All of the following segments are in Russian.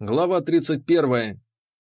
Глава 31.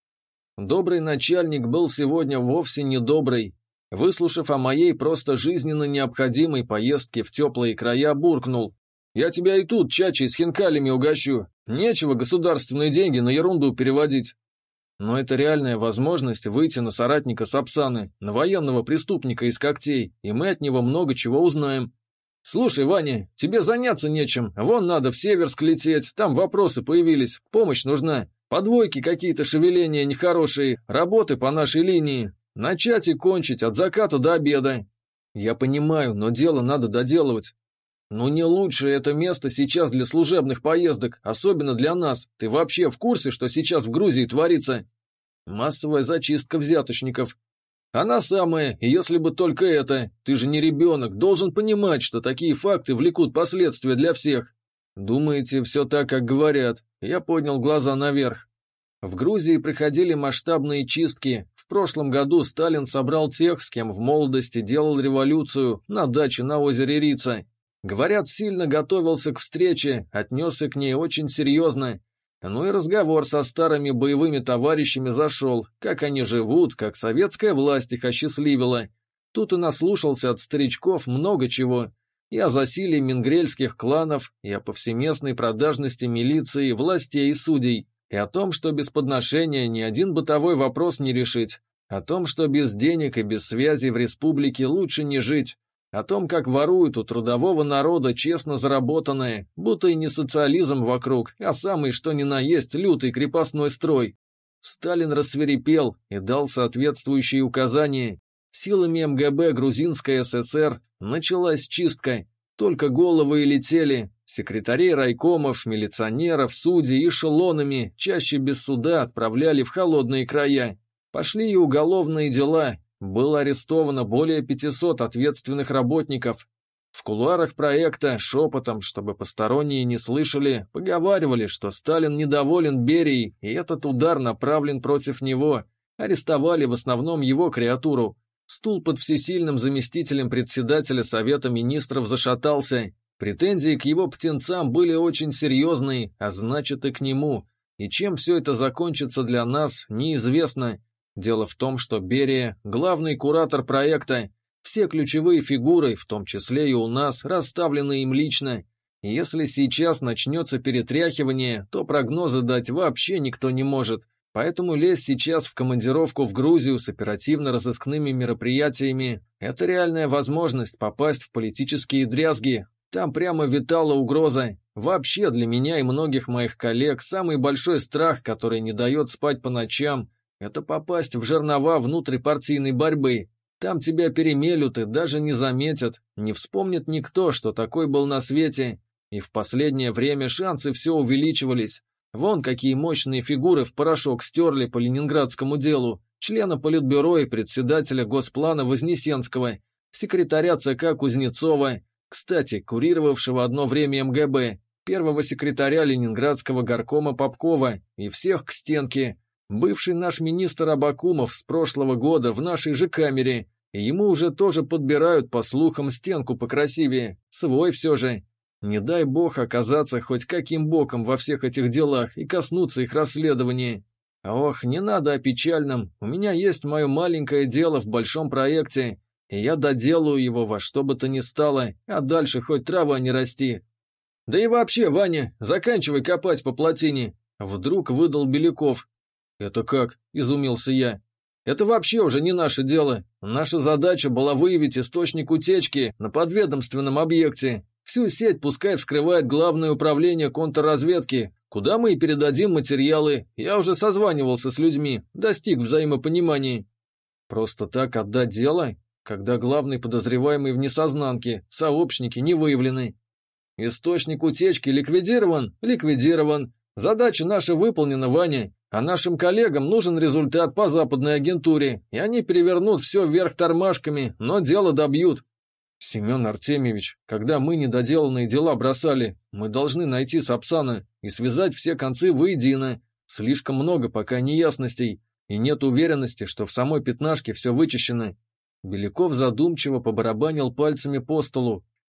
Добрый начальник был сегодня вовсе не добрый. Выслушав о моей просто жизненно необходимой поездке в теплые края, буркнул: «Я тебя и тут чачей с хинкалями угощу. Нечего государственные деньги на ерунду переводить». Но это реальная возможность выйти на соратника Сапсаны, на военного преступника из когтей, и мы от него много чего узнаем. «Слушай, Ваня, тебе заняться нечем, вон надо в Северск лететь, там вопросы появились, помощь нужна, подвойки какие-то шевеления нехорошие, работы по нашей линии, начать и кончить от заката до обеда». «Я понимаю, но дело надо доделывать». «Ну не лучшее это место сейчас для служебных поездок, особенно для нас, ты вообще в курсе, что сейчас в Грузии творится?» «Массовая зачистка взяточников». «Она самая, и если бы только это. Ты же не ребенок, должен понимать, что такие факты влекут последствия для всех». «Думаете, все так, как говорят?» Я поднял глаза наверх. В Грузии проходили масштабные чистки. В прошлом году Сталин собрал тех, с кем в молодости делал революцию, на даче на озере Рица. Говорят, сильно готовился к встрече, отнесся к ней очень серьезно. Ну и разговор со старыми боевыми товарищами зашел, как они живут, как советская власть их осчастливила. Тут и наслушался от старичков много чего. И о засилии мингрельских кланов, и о повсеместной продажности милиции, властей и судей, и о том, что без подношения ни один бытовой вопрос не решить, о том, что без денег и без связи в республике лучше не жить, о том, как воруют у трудового народа честно заработанное, будто и не социализм вокруг, а самый что ни на есть лютый крепостной строй. Сталин рассвирепел и дал соответствующие указания. Силами МГБ Грузинской ССР началась чистка. Только головы и летели. Секретарей райкомов, милиционеров, судей эшелонами, чаще без суда, отправляли в холодные края. Пошли и уголовные дела. Было арестовано более 500 ответственных работников. В кулуарах проекта шепотом, чтобы посторонние не слышали, поговаривали, что Сталин недоволен Берией, и этот удар направлен против него. Арестовали в основном его креатуру. Стул под всесильным заместителем председателя Совета министров зашатался. Претензии к его птенцам были очень серьезные, а значит и к нему. И чем все это закончится для нас, неизвестно. Дело в том, что Берия – главный куратор проекта, все ключевые фигуры, в том числе и у нас, расставлены им лично. И если сейчас начнется перетряхивание, то прогнозы дать вообще никто не может. Поэтому лезть сейчас в командировку в Грузию с оперативно-розыскными мероприятиями – это реальная возможность попасть в политические дрязги. Там прямо витала угроза. Вообще для меня и многих моих коллег самый большой страх, который не дает спать по ночам – это попасть в жернова внутрипартийной борьбы. Там тебя перемелют и даже не заметят, не вспомнит никто, что такой был на свете. И в последнее время шансы все увеличивались. Вон какие мощные фигуры в порошок стерли по ленинградскому делу. Члена Политбюро и председателя Госплана Вознесенского, секретаря ЦК Кузнецова, кстати, курировавшего одно время МГБ, первого секретаря Ленинградского горкома Попкова и всех к стенке. Бывший наш министр Абакумов с прошлого года в нашей же камере, и ему уже тоже подбирают, по слухам, стенку покрасивее, свой все же. Не дай бог оказаться хоть каким боком во всех этих делах и коснуться их расследования. Ох, не надо о печальном, у меня есть мое маленькое дело в большом проекте, и я доделаю его во что бы то ни стало, а дальше хоть трава не расти. Да и вообще, Ваня, заканчивай копать по плотине, вдруг выдал Беляков. «Это как?» – изумился я. «Это вообще уже не наше дело. Наша задача была выявить источник утечки на подведомственном объекте. Всю сеть пускай вскрывает Главное управление контрразведки, куда мы и передадим материалы. Я уже созванивался с людьми, достиг взаимопонимания». «Просто так отдать дело, когда главный подозреваемый в несознанке, сообщники не выявлены?» «Источник утечки ликвидирован? Ликвидирован. Задача наша выполнена, Ваня. А нашим коллегам нужен результат по западной агентуре, и они перевернут все вверх тормашками, но дело добьют». «Семен Артемьевич, когда мы недоделанные дела бросали, мы должны найти Сапсана и связать все концы воедино. Слишком много пока неясностей, и нет уверенности, что в самой пятнашке все вычищено». Беляков задумчиво побарабанил пальцами по столу.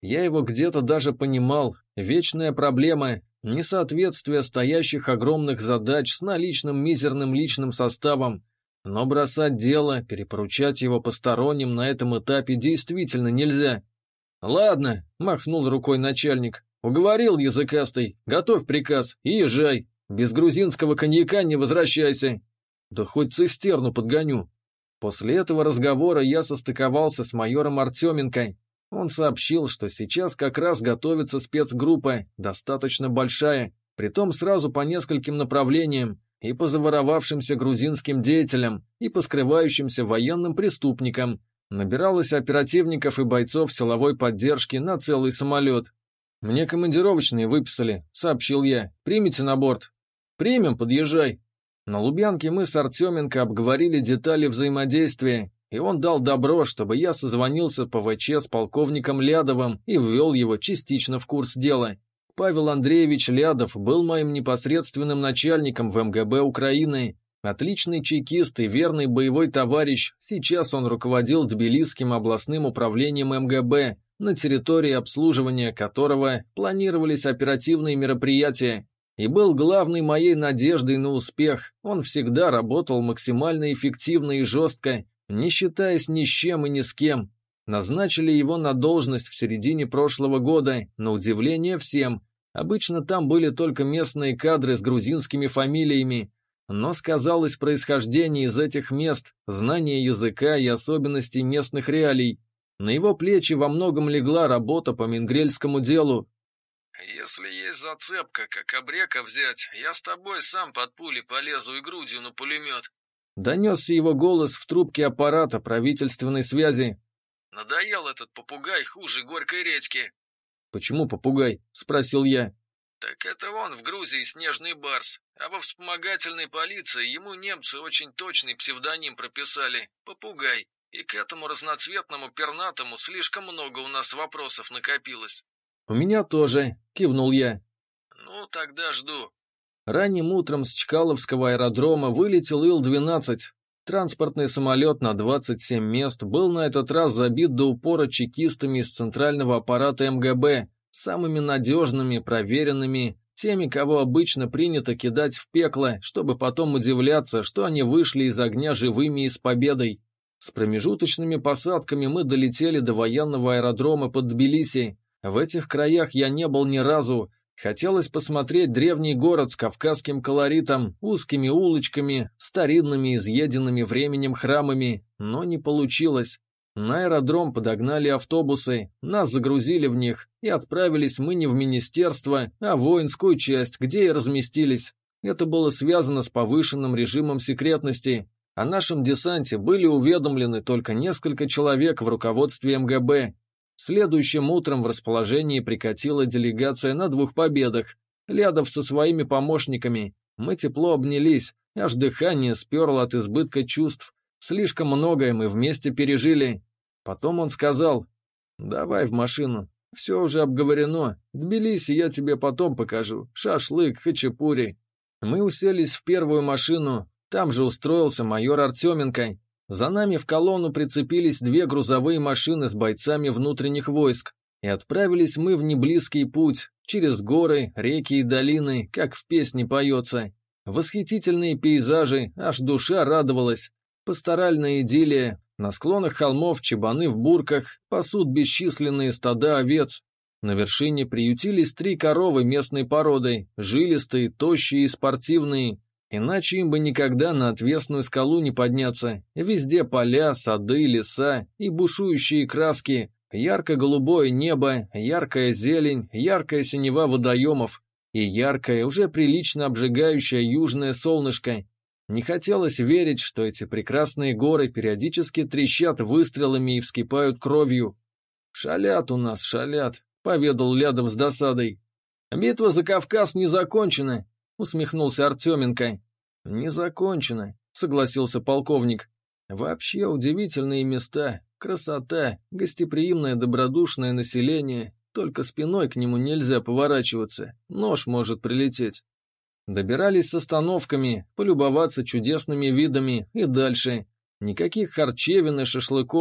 Я его где-то даже понимал. Вечная проблема – несоответствие стоящих огромных задач с наличным мизерным личным составом. Но бросать дело, перепоручать его посторонним на этом этапе действительно нельзя. «Ладно», – махнул рукой начальник, – «уговорил языкастый, готовь приказ и езжай. Без грузинского коньяка не возвращайся. Да хоть цистерну подгоню». После этого разговора я состыковался с майором Артеменко. Он сообщил, что сейчас как раз готовится спецгруппа, достаточно большая, притом сразу по нескольким направлениям, и по заворовавшимся грузинским деятелям, и по скрывающимся военным преступникам. Набиралось оперативников и бойцов силовой поддержки на целый самолет. «Мне командировочные выписали», — сообщил я. «Примите на борт». «Примем, подъезжай». На Лубянке мы с Артеменко обговорили детали взаимодействия, и он дал добро, чтобы я созвонился по ВЧ с полковником Лядовым и ввел его частично в курс дела. Павел Андреевич Лядов был моим непосредственным начальником в МГБ Украины. Отличный чекист и верный боевой товарищ, сейчас он руководил Тбилисским областным управлением МГБ, на территории обслуживания которого планировались оперативные мероприятия, и был главной моей надеждой на успех. Он всегда работал максимально эффективно и жестко, не считаясь ни с чем и ни с кем. Назначили его на должность в середине прошлого года, на удивление всем. Обычно там были только местные кадры с грузинскими фамилиями, но сказалось происхождение из этих мест, знание языка и особенностей местных реалий. На его плечи во многом легла работа по мингрельскому делу. «Если есть зацепка, как обрека взять, я с тобой сам под пули полезу и грудью на пулемет». Донесся его голос в трубке аппарата правительственной связи. «Надоел этот попугай хуже горькой редьки». «Почему попугай?» – спросил я. «Так это он в Грузии снежный барс, а во вспомогательной полиции ему немцы очень точный псевдоним прописали – попугай, и к этому разноцветному пернатому слишком много у нас вопросов накопилось». «У меня тоже», – кивнул я. «Ну, тогда жду». Ранним утром с Чкаловского аэродрома вылетел Ил-12. Транспортный самолет на 27 мест был на этот раз забит до упора чекистами из центрального аппарата МГБ, самыми надежными, проверенными, теми, кого обычно принято кидать в пекло, чтобы потом удивляться, что они вышли из огня живыми и с победой. С промежуточными посадками мы долетели до военного аэродрома под Тбилиси. В этих краях я не был ни разу. Хотелось посмотреть древний город с кавказским колоритом, узкими улочками, старинными изъеденными временем храмами, но не получилось. На аэродром подогнали автобусы, нас загрузили в них, и отправились мы не в министерство, а в воинскую часть, где и разместились. Это было связано с повышенным режимом секретности. О нашем десанте были уведомлены только несколько человек в руководстве МГБ. Следующим утром в расположении прикатила делегация на 2 победах. Лядов со своими помощниками. Мы тепло обнялись, аж дыхание сперло от избытка чувств. Слишком многое мы вместе пережили. Потом он сказал: «Давай в машину. Все уже обговорено. Тбилиси я тебе потом покажу. Шашлык, хачапури». Мы уселись в первую машину. Там же устроился майор Артеменко. За нами в колонну прицепились 2 грузовые машины с бойцами внутренних войск. И отправились мы в неблизкий путь, через горы, реки и долины, как в песне поется. Восхитительные пейзажи, аж душа радовалась. Пасторальная идиллия. На склонах холмов чабаны в бурках пасут бесчисленные стада овец. На вершине приютились 3 коровы местной породы, жилистые, тощие и спортивные. Иначе им бы никогда на отвесную скалу не подняться. Везде поля, сады, леса и бушующие краски. Ярко-голубое небо, яркая зелень, яркая синева водоемов и яркое, уже прилично обжигающее южное солнышко. Не хотелось верить, что эти прекрасные горы периодически трещат выстрелами и вскипают кровью. «Шалят у нас, шалят», — поведал Лядов с досадой. «Битва за Кавказ не закончена», — усмехнулся Артеменко. «Не закончена», — согласился полковник. «Вообще удивительные места, красота, гостеприимное добродушное население, только спиной к нему нельзя поворачиваться, нож может прилететь». Добирались с остановками, полюбоваться чудесными видами и дальше. Никаких харчевин и шашлыков.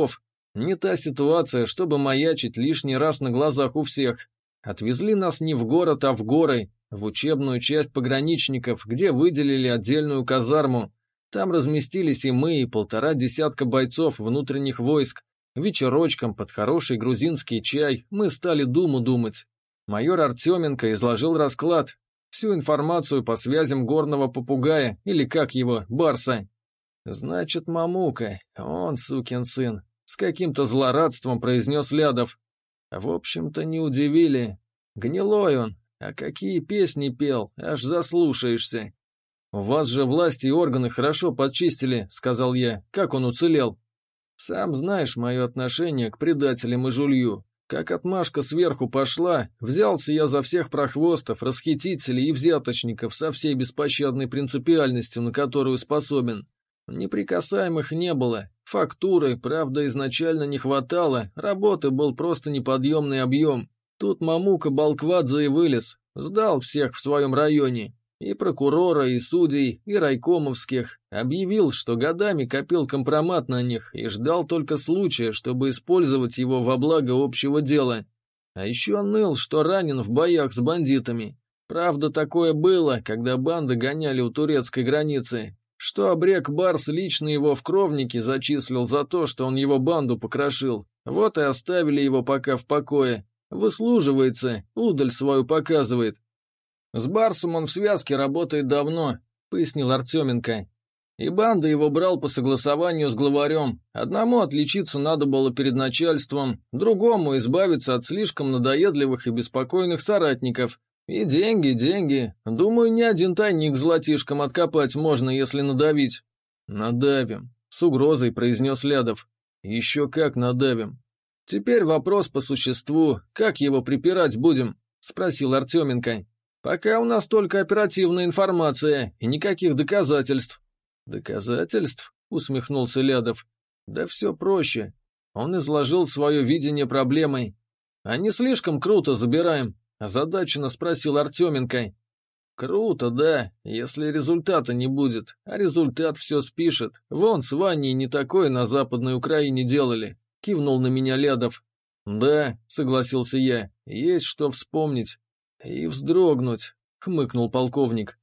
Не та ситуация, чтобы маячить лишний раз на глазах у всех. Отвезли нас не в город, а в горы, в учебную часть пограничников, где выделили отдельную казарму. Там разместились и мы, и 1,5 десятка бойцов внутренних войск. Вечерочком под хороший грузинский чай мы стали думу думать. Майор Артеменко изложил расклад, всю информацию по связям горного попугая, или как его, барса. «Значит, Мамука, он сукин сын», — с каким-то злорадством произнес Лядов. В общем-то, не удивили. Гнилой он, а какие песни пел, аж заслушаешься. «У вас же власти и органы хорошо подчистили», — сказал я. «Как он уцелел?» «Сам знаешь мое отношение к предателям и жулью. Как отмашка сверху пошла, взялся я за всех прохвостов, расхитителей и взяточников со всей беспощадной принципиальностью, на которую способен. Неприкасаемых не было, фактуры, правда, изначально не хватало, работы был просто неподъемный объем. Тут Мамука Балквадзе и вылез, сдал всех в своем районе, и прокурора, и судей, и райкомовских, объявил, что годами копил компромат на них и ждал только случая, чтобы использовать его во благо общего дела. А еще ныл, что ранен в боях с бандитами. Правда, такое было, когда банды гоняли у турецкой границы, что обрек Барс лично его в кровники зачислил за то, что он его банду покрошил. Вот и оставили его пока в покое. Выслуживается, удаль свою показывает. «С Барсом он в связке работает давно», — пояснил Артеменко. «И банда его брал по согласованию с главарем. Одному отличиться надо было перед начальством, другому избавиться от слишком надоедливых и беспокойных соратников. И деньги, деньги. Думаю, ни один тайник золотишком откопать можно, если надавить». «Надавим», — с угрозой произнес Лядов. «Еще как надавим. Теперь вопрос по существу. Как его припирать будем?» — спросил Артеменко. «Пока у нас только оперативная информация и никаких доказательств». «Доказательств?» — усмехнулся Лядов. «Да все проще. Он изложил свое видение проблемы. А не слишком круто забираем?» — озадаченно спросил Артеменко. «Круто, да, если результата не будет. А результат все спишет. Вон с Ваней не такое на Западной Украине делали», — кивнул на меня Лядов. «Да», — согласился я, — «есть что вспомнить». «И вздрогнуть», — хмыкнул полковник.